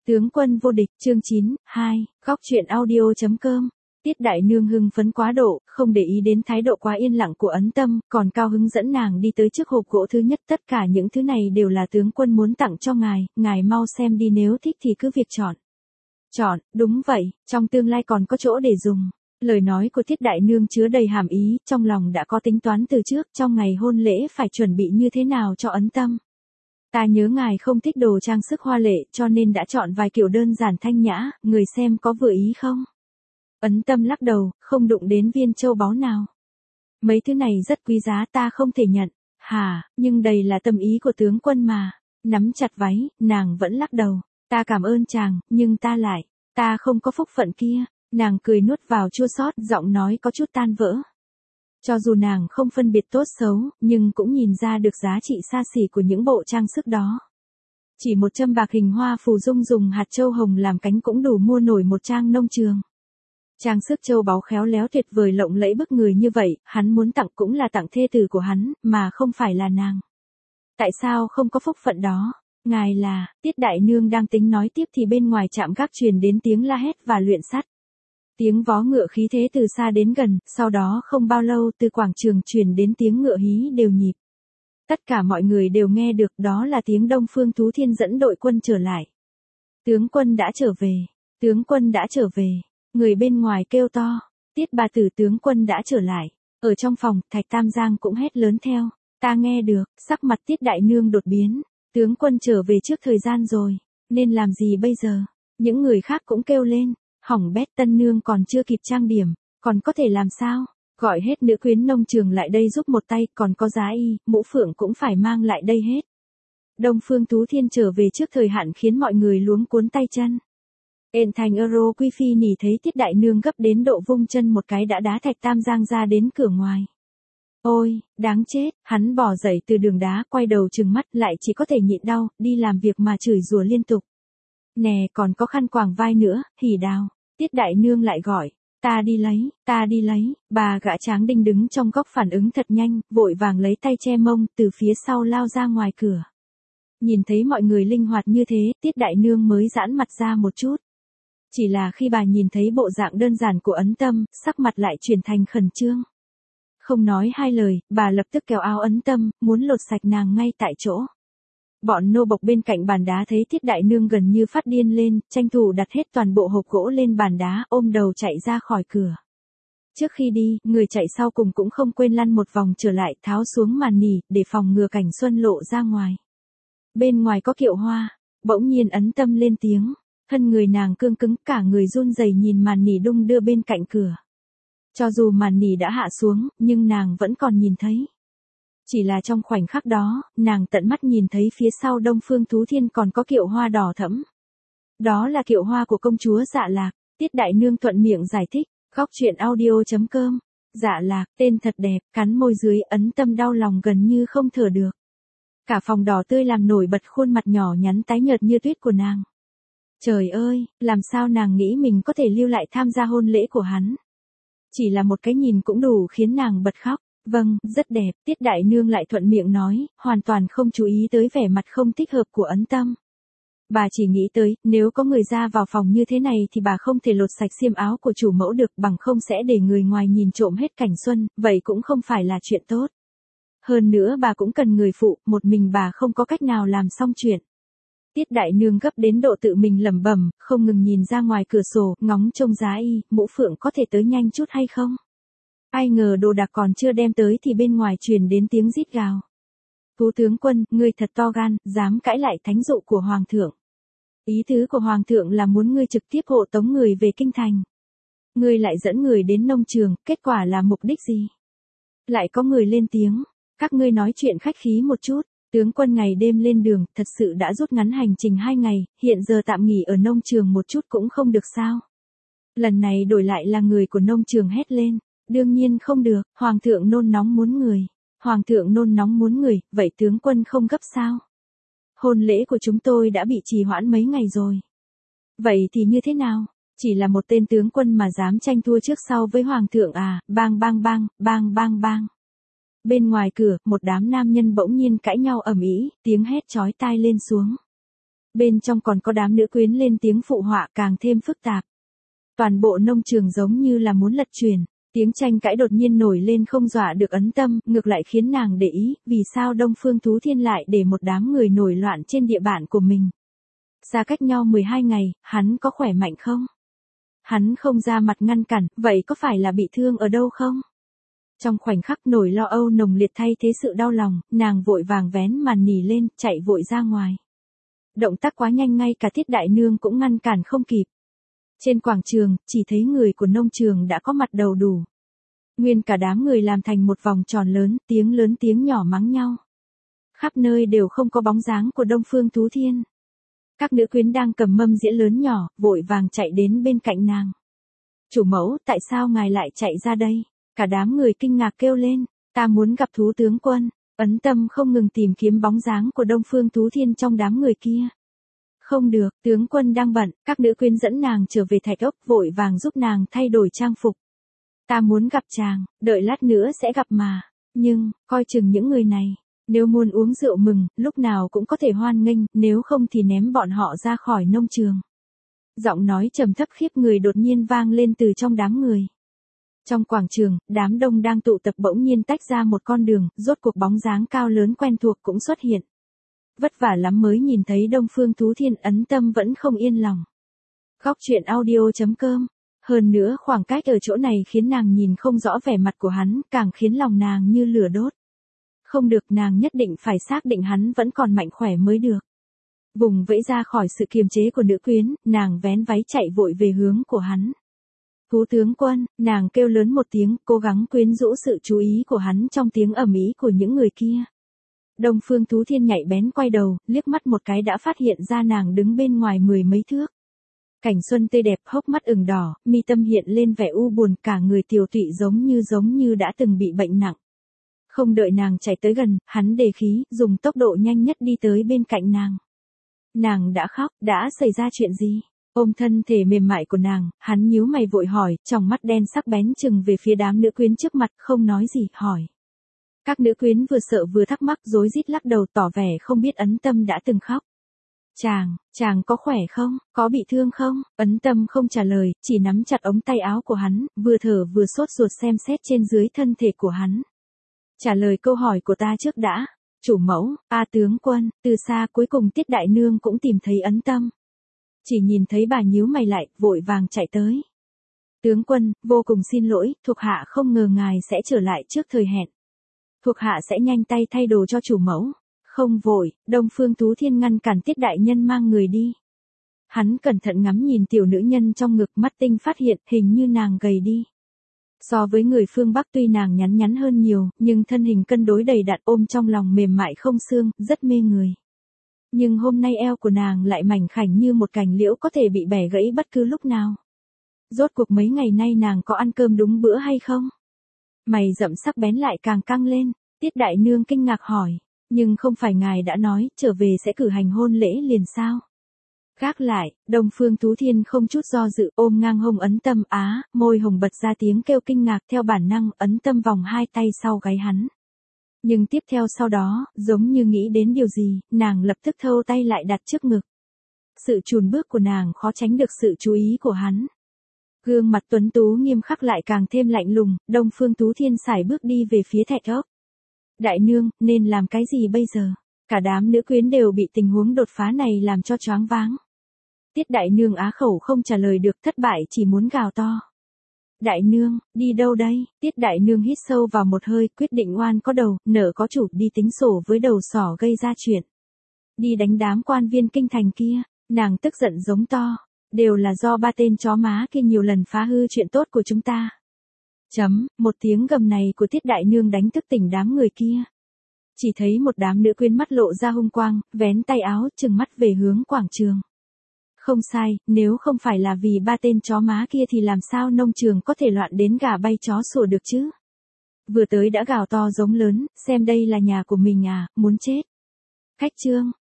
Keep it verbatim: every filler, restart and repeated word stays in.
Tướng quân vô địch, chương chín, hai, góc truyện audio.com. Tiết Đại Nương hưng phấn quá độ, không để ý đến thái độ quá yên lặng của Ấn Tâm, còn cao hứng dẫn nàng đi tới trước hộp gỗ thứ nhất. Tất cả những thứ này đều là tướng quân muốn tặng cho ngài, ngài mau xem đi, nếu thích thì cứ việc chọn. Chọn, đúng vậy, trong tương lai còn có chỗ để dùng. Lời nói của Tiết Đại Nương chứa đầy hàm ý, trong lòng đã có tính toán từ trước, trong ngày hôn lễ phải chuẩn bị như thế nào cho Ấn Tâm. Ta nhớ ngài không thích đồ trang sức hoa lệ, cho nên đã chọn vài kiểu đơn giản thanh nhã, người xem có vừa ý không? Ấn Tâm lắc đầu, không đụng đến viên châu báu nào. Mấy thứ này rất quý giá, ta không thể nhận. Hà, nhưng đây là tâm ý của tướng quân mà. Nắm chặt váy, nàng vẫn lắc đầu. Ta cảm ơn chàng, nhưng ta lại, ta không có phúc phận kia. Nàng cười nuốt vào chua xót, giọng nói có chút tan vỡ. Cho dù nàng không phân biệt tốt xấu, nhưng cũng nhìn ra được giá trị xa xỉ của những bộ trang sức đó. Chỉ một châm bạc hình hoa phù dung dùng hạt châu hồng làm cánh cũng đủ mua nổi một trang nông trường. Trang sức châu báu khéo léo tuyệt vời lộng lẫy bức người như vậy, hắn muốn tặng cũng là tặng thê tử của hắn, mà không phải là nàng. Tại sao không có phúc phận đó? Ngài là, Tiết Đại Nương đang tính nói tiếp thì bên ngoài trạm gác truyền đến tiếng la hét và luyện sắt. Tiếng vó ngựa khí thế từ xa đến gần, sau đó không bao lâu từ quảng trường truyền đến tiếng ngựa hí đều nhịp. Tất cả mọi người đều nghe được, đó là tiếng Đông Phương Tú Thiên dẫn đội quân trở lại. Tướng quân đã trở về, tướng quân đã trở về, người bên ngoài kêu to, Tiết bà tử, tướng quân đã trở lại. Ở trong phòng, Thạch Tam Giang cũng hét lớn theo, ta nghe được, sắc mặt Tiết Đại Nương đột biến, tướng quân trở về trước thời gian rồi, nên làm gì bây giờ? Những người khác cũng kêu lên. Hỏng bét, tân nương còn chưa kịp trang điểm, còn có thể làm sao? Gọi hết nữ quyến nông trường lại đây giúp một tay, còn có Giá Y, Mũ Phượng cũng phải mang lại đây hết. Đông Phương Tú Thiên trở về trước thời hạn khiến mọi người luống cuốn tay chân. Ên thành Euro Quy Phi nỉ thấy Tiết Đại Nương gấp đến độ vung chân một cái đã đá Thạch Tam Giang ra đến cửa ngoài. Ôi, đáng chết, hắn bò dậy từ đường đá, quay đầu trừng mắt lại chỉ có thể nhịn đau, đi làm việc mà chửi rủa liên tục. Nè, còn có khăn quàng vai nữa, Hỉ Đào. Tiết Đại Nương lại gọi, ta đi lấy, ta đi lấy, bà gã Tráng Đinh đứng trong góc phản ứng thật nhanh, vội vàng lấy tay che mông, từ phía sau lao ra ngoài cửa. Nhìn thấy mọi người linh hoạt như thế, Tiết Đại Nương mới giãn mặt ra một chút. Chỉ là khi bà nhìn thấy bộ dạng đơn giản của Ấn Tâm, sắc mặt lại chuyển thành khẩn trương. Không nói hai lời, bà lập tức kéo áo Ấn Tâm, muốn lột sạch nàng ngay tại chỗ. Bọn nô bộc bên cạnh bàn đá thấy Tiết Đại Nương gần như phát điên lên, tranh thủ đặt hết toàn bộ hộp gỗ lên bàn đá, ôm đầu chạy ra khỏi cửa. Trước khi đi, người chạy sau cùng cũng không quên lăn một vòng trở lại, tháo xuống màn nỉ, để phòng ngừa cảnh xuân lộ ra ngoài. Bên ngoài có Kiệu Hoa, bỗng nhiên Ấn Tâm lên tiếng, thân người nàng cương cứng, cả người run rẩy nhìn màn nỉ đung đưa bên cạnh cửa. Cho dù màn nỉ đã hạ xuống, nhưng nàng vẫn còn nhìn thấy. Chỉ là trong khoảnh khắc đó, nàng tận mắt nhìn thấy phía sau Đông Phương Tú Thiên còn có Kiệu Hoa đỏ thẫm. Đó là kiệu hoa của công chúa Dạ Lạc. Tiết Đại Nương thuận miệng giải thích, góc truyện audio.com. Dạ Lạc, tên thật đẹp, cắn môi dưới, Ấn Tâm đau lòng gần như không thở được. Cả phòng đỏ tươi làm nổi bật khuôn mặt nhỏ nhắn tái nhợt như tuyết của nàng. Trời ơi, làm sao nàng nghĩ mình có thể lưu lại tham gia hôn lễ của hắn. Chỉ là một cái nhìn cũng đủ khiến nàng bật khóc. Vâng, rất đẹp, Tiết Đại Nương lại thuận miệng nói, hoàn toàn không chú ý tới vẻ mặt không thích hợp của Ấn Tâm. Bà chỉ nghĩ tới, nếu có người ra vào phòng như thế này thì bà không thể lột sạch xiêm áo của chủ mẫu được, bằng không sẽ để người ngoài nhìn trộm hết cảnh xuân, vậy cũng không phải là chuyện tốt. Hơn nữa bà cũng cần người phụ, một mình bà không có cách nào làm xong chuyện. Tiết Đại Nương gấp đến độ tự mình lẩm bẩm, không ngừng nhìn ra ngoài cửa sổ, ngóng trông Giá Y, Mũ Phượng có thể tới nhanh chút hay không. Ai ngờ đồ đạc còn chưa đem tới thì bên ngoài truyền đến tiếng rít gào. Tú tướng quân, ngươi thật to gan, dám cãi lại thánh dụ của Hoàng thượng. Ý tứ của Hoàng thượng là muốn ngươi trực tiếp hộ tống người về kinh thành. Ngươi lại dẫn người đến nông trường, kết quả là mục đích gì? Lại có người lên tiếng, các ngươi nói chuyện khách khí một chút, tướng quân ngày đêm lên đường, thật sự đã rút ngắn hành trình hai ngày, hiện giờ tạm nghỉ ở nông trường một chút cũng không được sao? Lần này đổi lại là người của nông trường hét lên. Đương nhiên không được, Hoàng thượng nôn nóng muốn người. Hoàng thượng nôn nóng muốn người, vậy tướng quân không gấp sao? Hôn lễ của chúng tôi đã bị trì hoãn mấy ngày rồi. Vậy thì như thế nào? Chỉ là một tên tướng quân mà dám tranh thua trước sau với Hoàng thượng à, bang bang bang, bang bang bang. Bên ngoài cửa, một đám nam nhân bỗng nhiên cãi nhau ầm ĩ, tiếng hét chói tai lên xuống. Bên trong còn có đám nữ quyến lên tiếng phụ họa càng thêm phức tạp. Toàn bộ nông trường giống như là muốn lật chuyển, tiếng tranh cãi đột nhiên nổi lên không dọa được Ấn Tâm, ngược lại khiến nàng để ý, vì sao Đông Phương Thú Thiên lại để một đám người nổi loạn trên địa bàn của mình. Xa cách nhau mười hai ngày, hắn có khỏe mạnh không? Hắn không ra mặt ngăn cản, vậy có phải là bị thương ở đâu không? Trong khoảnh khắc nỗi lo âu nồng liệt thay thế sự đau lòng, nàng vội vàng vén màn nỉ lên, chạy vội ra ngoài. Động tác quá nhanh ngay cả Tiết Đại Nương cũng ngăn cản không kịp. Trên quảng trường, chỉ thấy người của nông trường đã có mặt đầu đủ. Nguyên cả đám người làm thành một vòng tròn lớn, tiếng lớn tiếng nhỏ mắng nhau. Khắp nơi đều không có bóng dáng của Đông Phương Thú Thiên. Các nữ quyến đang cầm mâm dĩa lớn nhỏ, vội vàng chạy đến bên cạnh nàng. Chủ mẫu, tại sao ngài lại chạy ra đây? Cả đám người kinh ngạc kêu lên, ta muốn gặp Thú tướng quân. Ấn Tâm không ngừng tìm kiếm bóng dáng của Đông Phương Thú Thiên trong đám người kia. Không được, tướng quân đang bận, các nữ quyến dẫn nàng trở về thạch ốc, vội vàng giúp nàng thay đổi trang phục. Ta muốn gặp chàng, đợi lát nữa sẽ gặp mà. Nhưng, coi chừng những người này. Nếu muốn uống rượu mừng, lúc nào cũng có thể hoan nghênh, nếu không thì ném bọn họ ra khỏi nông trường. Giọng nói trầm thấp khiếp người đột nhiên vang lên từ trong đám người. Trong quảng trường, đám đông đang tụ tập bỗng nhiên tách ra một con đường, rốt cuộc bóng dáng cao lớn quen thuộc cũng xuất hiện. Vất vả lắm mới nhìn thấy Đông Phương Thú Thiên. Ấn Tâm vẫn không yên lòng. Góc truyện audio chấm com. Hơn nữa khoảng cách ở chỗ này khiến nàng nhìn không rõ vẻ mặt của hắn, càng khiến lòng nàng như lửa đốt. Không được, nàng nhất định phải xác định hắn vẫn còn mạnh khỏe mới được. Vùng vẫy ra khỏi sự kiềm chế của nữ quyến, nàng vén váy chạy vội về hướng của hắn. Thú tướng quân, nàng kêu lớn một tiếng, cố gắng quyến rũ sự chú ý của hắn trong tiếng ầm ĩ của những người kia. Đông Phương Thú Thiên nhạy bén quay đầu, liếc mắt một cái đã phát hiện ra nàng đứng bên ngoài mười mấy thước. Cảnh xuân tươi đẹp, hốc mắt ửng đỏ, mi tâm hiện lên vẻ u buồn, cả người tiều tụy giống như giống như đã từng bị bệnh nặng. Không đợi nàng chạy tới gần, hắn đề khí, dùng tốc độ nhanh nhất đi tới bên cạnh nàng. Nàng đã khóc, đã xảy ra chuyện gì? Ôm thân thể mềm mại của nàng, hắn nhíu mày vội hỏi, trong mắt đen sắc bén chừng về phía đám nữ quyến trước mặt, không nói gì, hỏi. Các nữ quyến vừa sợ vừa thắc mắc rối rít lắc đầu tỏ vẻ không biết Ấn Tâm đã từng khóc. Chàng, chàng có khỏe không, có bị thương không? Ấn Tâm không trả lời, chỉ nắm chặt ống tay áo của hắn, vừa thở vừa sốt ruột xem xét trên dưới thân thể của hắn. Trả lời câu hỏi của ta trước đã. Chủ mẫu, a tướng quân, từ xa cuối cùng Tiết Đại Nương cũng tìm thấy Ấn Tâm. Chỉ nhìn thấy bà nhíu mày lại, vội vàng chạy tới. Tướng quân, vô cùng xin lỗi, thuộc hạ không ngờ ngài sẽ trở lại trước thời hẹn. Thuộc hạ sẽ nhanh tay thay đồ cho chủ mẫu. Không vội, Đông Phương Thú Thiên ngăn cản Tiết Đại Nhân mang người đi. Hắn cẩn thận ngắm nhìn tiểu nữ nhân trong ngực, mắt tinh phát hiện hình như nàng gầy đi. So với người phương Bắc tuy nàng nhắn nhắn hơn nhiều, nhưng thân hình cân đối đầy đặn, ôm trong lòng mềm mại không xương, rất mê người. Nhưng hôm nay eo của nàng lại mảnh khảnh như một cành liễu có thể bị bẻ gãy bất cứ lúc nào. Rốt cuộc mấy ngày nay nàng có ăn cơm đúng bữa hay không? Mày rậm sắc bén lại càng căng lên, Tiết Đại Nương kinh ngạc hỏi, nhưng không phải ngài đã nói trở về sẽ cử hành hôn lễ liền sao? Gác lại, Đông Phương Thú Thiên không chút do dự ôm ngang hông Ấn Tâm, á, môi hồng bật ra tiếng kêu kinh ngạc, theo bản năng Ấn Tâm vòng hai tay sau gáy hắn. Nhưng tiếp theo sau đó, giống như nghĩ đến điều gì, nàng lập tức thâu tay lại đặt trước ngực. Sự chùn bước của nàng khó tránh được sự chú ý của hắn. Gương mặt tuấn tú nghiêm khắc lại càng thêm lạnh lùng, Đông Phương Thú Thiên sải bước đi về phía thạch ốc. Đại nương, nên làm cái gì bây giờ? Cả đám nữ quyến đều bị tình huống đột phá này làm cho choáng váng. Tiết Đại Nương á khẩu không trả lời được, thất bại chỉ muốn gào to. Đại Nương, đi đâu đây? Tiết Đại Nương hít sâu vào một hơi, quyết định oan có đầu, nợ có chủ, đi tính sổ với đầu sỏ gây ra chuyện. Đi đánh đám quan viên kinh thành kia, nàng tức giận giống to. Đều là do ba tên chó má kia nhiều lần phá hư chuyện tốt của chúng ta. Chấm, một tiếng gầm này của Tiết Đại Nương đánh thức tỉnh đám người kia. Chỉ thấy một đám nữ quyến mắt lộ ra hung quang, vén tay áo, trừng mắt về hướng quảng trường. Không sai, nếu không phải là vì ba tên chó má kia thì làm sao nông trường có thể loạn đến gà bay chó sủa được chứ? Vừa tới đã gào to giống lớn, xem đây là nhà của mình à, muốn chết. Khách trương,